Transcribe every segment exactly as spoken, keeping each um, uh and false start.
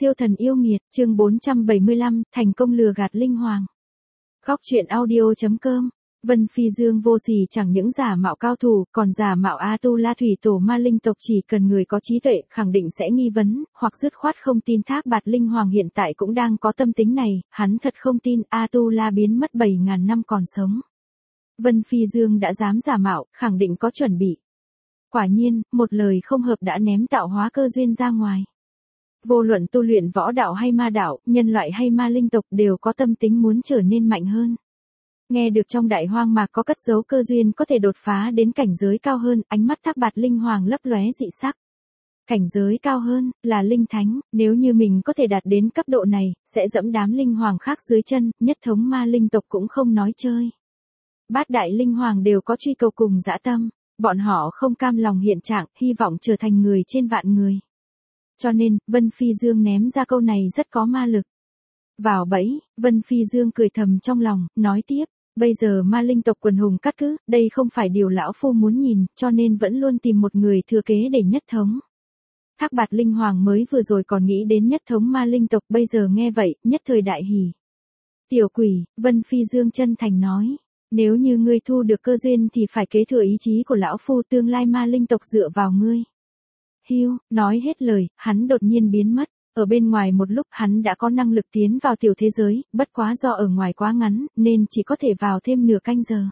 Siêu thần yêu nghiệt, chương bốn trăm bảy mươi lăm, thành công lừa gạt linh hoàng. Góc truyện audio.com. Vân Phi Dương vô sỉ chẳng những giả mạo cao thủ, còn giả mạo A-tu-la thủy tổ ma linh tộc, chỉ cần người có trí tuệ, khẳng định sẽ nghi vấn, hoặc dứt khoát không tin. Thác Bạt linh hoàng hiện tại cũng đang có tâm tính này, hắn thật không tin A-tu-la biến mất bảy ngàn năm còn sống. Vân Phi Dương đã dám giả mạo, khẳng định có chuẩn bị. Quả nhiên, một lời không hợp đã ném tạo hóa cơ duyên ra ngoài. Vô luận tu luyện võ đạo hay ma đạo, nhân loại hay ma linh tộc đều có tâm tính muốn trở nên mạnh hơn. Nghe được trong đại hoang mạc có cất giấu cơ duyên có thể đột phá đến cảnh giới cao hơn, ánh mắt Thác Bạt linh hoàng lấp lóe dị sắc. Cảnh giới cao hơn, là linh thánh, nếu như mình có thể đạt đến cấp độ này, sẽ dẫm đám linh hoàng khác dưới chân, nhất thống ma linh tộc cũng không nói chơi. Bát đại linh hoàng đều có truy cầu cùng dã tâm, bọn họ không cam lòng hiện trạng, hy vọng trở thành người trên vạn người. Cho nên, Vân Phi Dương ném ra câu này rất có ma lực. Vào bẫy, Vân Phi Dương cười thầm trong lòng, nói tiếp, bây giờ ma linh tộc quần hùng cát cứ, đây không phải điều lão phu muốn nhìn, cho nên vẫn luôn tìm một người thừa kế để nhất thống. Thác Bạt linh hoàng mới vừa rồi còn nghĩ đến nhất thống ma linh tộc, bây giờ nghe vậy, nhất thời đại hỉ. Tiểu quỷ, Vân Phi Dương chân thành nói, nếu như ngươi thu được cơ duyên thì phải kế thừa ý chí của lão phu, tương lai ma linh tộc dựa vào ngươi. Hiu, nói hết lời, hắn đột nhiên biến mất. Ở bên ngoài một lúc hắn đã có năng lực tiến vào tiểu thế giới, bất quá do ở ngoài quá ngắn, nên chỉ có thể vào thêm nửa canh giờ.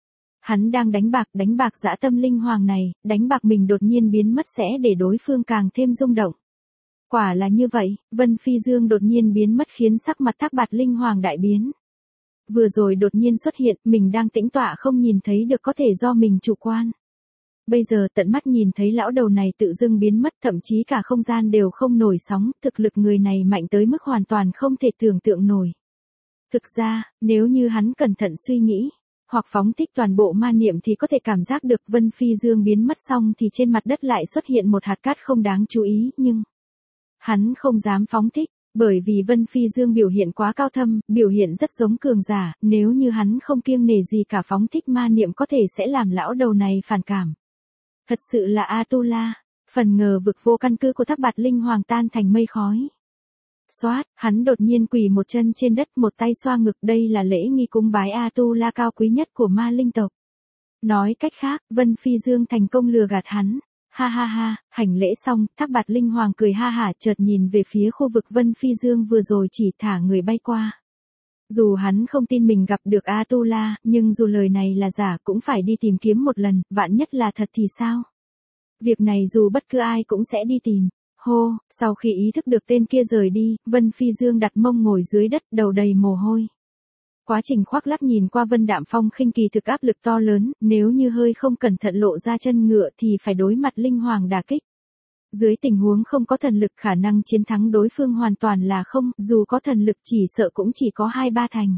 Hắn đang đánh bạc, đánh bạc dã tâm linh hoàng này, đánh bạc mình đột nhiên biến mất sẽ để đối phương càng thêm rung động. Quả là như vậy, Vân Phi Dương đột nhiên biến mất khiến sắc mặt Thác Bạt linh hoàng đại biến. Vừa rồi đột nhiên xuất hiện, mình đang tĩnh tọa không nhìn thấy được, có thể do mình chủ quan. Bây giờ tận mắt nhìn thấy lão đầu này tự dưng biến mất, thậm chí cả không gian đều không nổi sóng, thực lực người này mạnh tới mức hoàn toàn không thể tưởng tượng nổi. Thực ra, nếu như hắn cẩn thận suy nghĩ, hoặc phóng thích toàn bộ ma niệm thì có thể cảm giác được Vân Phi Dương biến mất xong thì trên mặt đất lại xuất hiện một hạt cát không đáng chú ý, nhưng hắn không dám phóng thích, bởi vì Vân Phi Dương biểu hiện quá cao thâm, biểu hiện rất giống cường giả, nếu như hắn không kiêng nể gì cả phóng thích ma niệm có thể sẽ làm lão đầu này phản cảm. Thật sự là A-tu-la, phần ngờ vực vô căn cứ của Thác Bạt linh hoàng tan thành mây khói. Xoát, hắn đột nhiên quỳ một chân trên đất, một tay xoa ngực, đây là lễ nghi cúng bái A-tu-la cao quý nhất của ma linh tộc. Nói cách khác, Vân Phi Dương thành công lừa gạt hắn. Ha ha ha, hành lễ xong, Thác Bạt linh hoàng cười ha hả, chợt nhìn về phía khu vực Vân Phi Dương vừa rồi chỉ thả người bay qua. Dù hắn không tin mình gặp được A-tu-la, nhưng dù lời này là giả cũng phải đi tìm kiếm một lần, vạn nhất là thật thì sao? Việc này dù bất cứ ai cũng sẽ đi tìm. Hô, sau khi ý thức được tên kia rời đi, Vân Phi Dương đặt mông ngồi dưới đất, đầu đầy mồ hôi. Quá trình khoác lác nhìn qua Vân Đạm Phong khinh kỳ thực áp lực to lớn, nếu như hơi không cẩn thận lộ ra chân ngựa thì phải đối mặt linh hoàng đả kích. Dưới tình huống không có thần lực khả năng chiến thắng đối phương hoàn toàn là không, dù có thần lực chỉ sợ cũng chỉ có hai ba thành.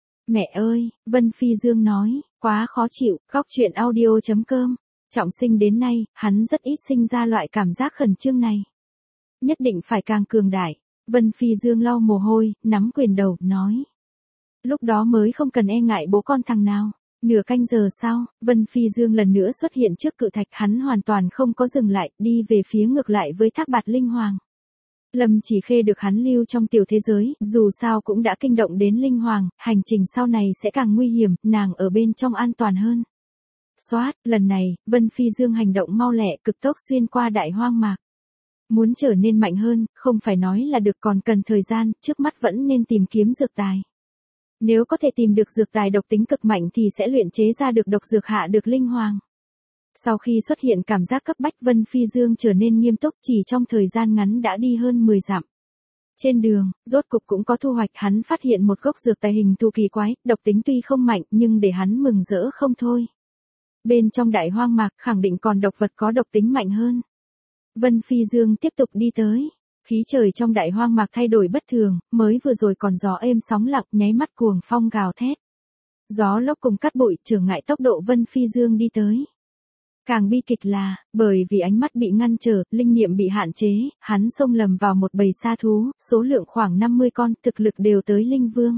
Mẹ ơi, Vân Phi Dương nói, quá khó chịu, góc truyện audio.com. Trọng sinh đến nay, hắn rất ít sinh ra loại cảm giác khẩn trương này. Nhất định phải càng cường đại. Vân Phi Dương lau mồ hôi, nắm quyền đầu, nói. Lúc đó mới không cần e ngại bố con thằng nào. Nửa canh giờ sau, Vân Phi Dương lần nữa xuất hiện trước cự thạch, hắn hoàn toàn không có dừng lại, đi về phía ngược lại với Thác Bạt linh hoàng. Lâm Chỉ Khê được hắn lưu trong tiểu thế giới, dù sao cũng đã kinh động đến linh hoàng, hành trình sau này sẽ càng nguy hiểm, nàng ở bên trong an toàn hơn. Xoát, lần này, Vân Phi Dương hành động mau lẹ, cực tốc xuyên qua đại hoang mạc. Muốn trở nên mạnh hơn, không phải nói là được, còn cần thời gian, trước mắt vẫn nên tìm kiếm dược tài. Nếu có thể tìm được dược tài độc tính cực mạnh thì sẽ luyện chế ra được độc dược hạ được linh hoàng. Sau khi xuất hiện cảm giác cấp bách, Vân Phi Dương trở nên nghiêm túc, chỉ trong thời gian ngắn đã đi hơn mười dặm. Trên đường, rốt cục cũng có thu hoạch, hắn phát hiện một gốc dược tài hình thù kỳ quái, độc tính tuy không mạnh nhưng để hắn mừng rỡ không thôi. Bên trong đại hoang mạc khẳng định còn độc vật có độc tính mạnh hơn. Vân Phi Dương tiếp tục đi tới. Khí trời trong đại hoang mạc thay đổi bất thường, mới vừa rồi còn gió êm sóng lặng, nháy mắt cuồng phong gào thét. Gió lốc cùng cát bụi trở ngại tốc độ Vân Phi Dương đi tới. Càng bi kịch là, bởi vì ánh mắt bị ngăn trở, linh niệm bị hạn chế, hắn xông lầm vào một bầy sa thú, số lượng khoảng năm mươi con, thực lực đều tới linh vương.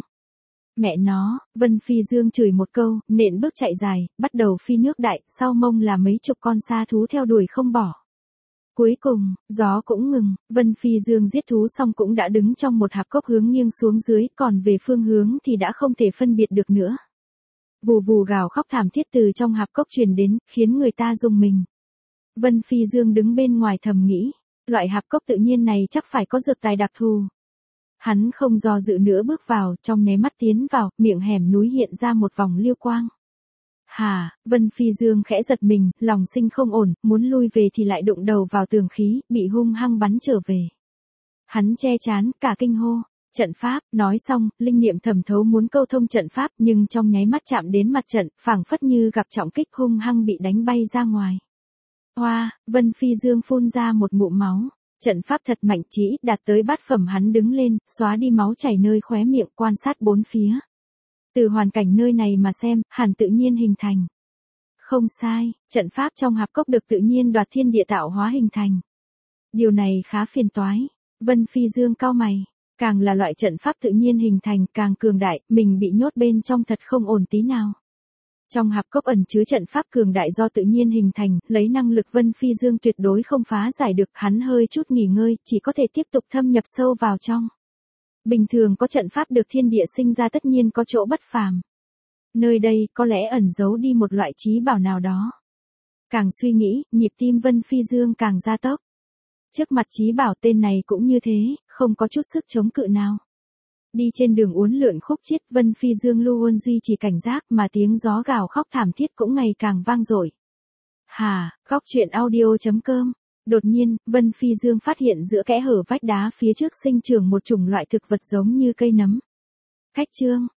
Mẹ nó, Vân Phi Dương chửi một câu, nện bước chạy dài, bắt đầu phi nước đại, sau mông là mấy chục con sa thú theo đuổi không bỏ. Cuối cùng, gió cũng ngừng, Vân Phi Dương giết thú xong cũng đã đứng trong một hạp cốc hướng nghiêng xuống dưới, còn về phương hướng thì đã không thể phân biệt được nữa. Vù vù gào khóc thảm thiết từ trong hạp cốc truyền đến, khiến người ta rùng mình. Vân Phi Dương đứng bên ngoài thầm nghĩ, loại hạp cốc tự nhiên này chắc phải có dược tài đặc thù. Hắn không do dự nữa bước vào, trong nháy mắt tiến vào, miệng hẻm núi hiện ra một vòng liêu quang. Hà, Vân Phi Dương khẽ giật mình, lòng sinh không ổn, muốn lui về thì lại đụng đầu vào tường khí, bị hung hăng bắn trở về. Hắn che chán, cả kinh hô. Trận pháp, nói xong, linh niệm thẩm thấu muốn câu thông trận pháp nhưng trong nháy mắt chạm đến mặt trận, phảng phất như gặp trọng kích hung hăng bị đánh bay ra ngoài. Hoa, Vân Phi Dương phun ra một ngụm máu. Trận pháp thật mạnh, chỉ ít đạt tới bát phẩm. Hắn đứng lên, xóa đi máu chảy nơi khóe miệng, quan sát bốn phía. Từ hoàn cảnh nơi này mà xem, hẳn tự nhiên hình thành. Không sai, trận pháp trong hạp cốc được tự nhiên đoạt thiên địa tạo hóa hình thành. Điều này khá phiền toái. Vân Phi Dương cau mày. Càng là loại trận pháp tự nhiên hình thành càng cường đại, mình bị nhốt bên trong thật không ổn tí nào. Trong hạp cốc ẩn chứa trận pháp cường đại do tự nhiên hình thành, lấy năng lực Vân Phi Dương tuyệt đối không phá giải được, hắn hơi chút nghỉ ngơi, chỉ có thể tiếp tục thâm nhập sâu vào trong. Bình thường có trận pháp được thiên địa sinh ra tất nhiên có chỗ bất phàm. Nơi đây có lẽ ẩn giấu đi một loại trí bảo nào đó. Càng suy nghĩ, nhịp tim Vân Phi Dương càng gia tốc. Trước mặt trí bảo tên này cũng như thế, không có chút sức chống cự nào. Đi trên đường uốn lượn khúc chiết, Vân Phi Dương luôn duy trì cảnh giác mà tiếng gió gào khóc thảm thiết cũng ngày càng vang dội. Hà, góc truyện audio chấm com. Đột nhiên, Vân Phi Dương phát hiện giữa kẽ hở vách đá phía trước sinh trưởng một chủng loại thực vật giống như cây nấm. Cách chương